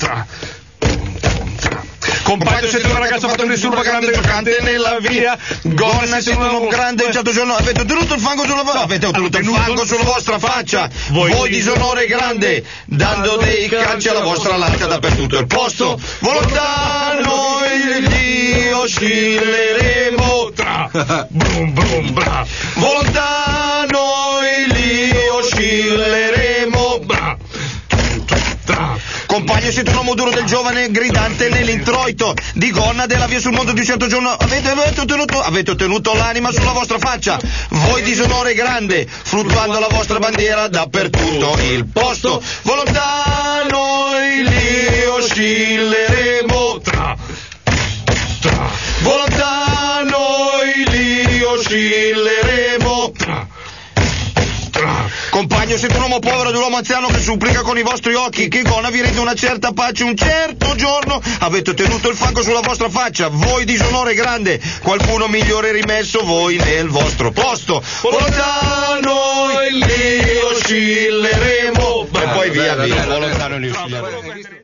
Compagno, siete una ragazza fatta nessuno grande giocante nella via. Gonna, siete un uomo grande. Un certo giorno avete ottenuto il fango sulla vostra faccia. Voi disonore grande, dando dei calci alla vostra lancia dappertutto il posto. Volontà, noi li oscilleremo. Brum brum bra. Volontà, noi li oscilleremo. Bra. Compagno, siete un uomo duro del giovane gridante nell'introito di gonna della via sul mondo di un certo giorno avete ottenuto l'anima sulla vostra faccia. Voi disonore grande, fluttuando la vostra bandiera dappertutto il posto. Volontà, noi li oscilleremo. Volontà, noi li oscilleremo. Compagno, siete un uomo povero ed un uomo anziano che supplica con i vostri occhi che gonna vi rende una certa pace. Un certo giorno avete ottenuto il fango sulla vostra faccia. Voi disonore grande, qualcuno migliore rimesso voi nel vostro posto. Volontà, noi li oscilleremo. E poi via, volontà, noi li oscilleremo.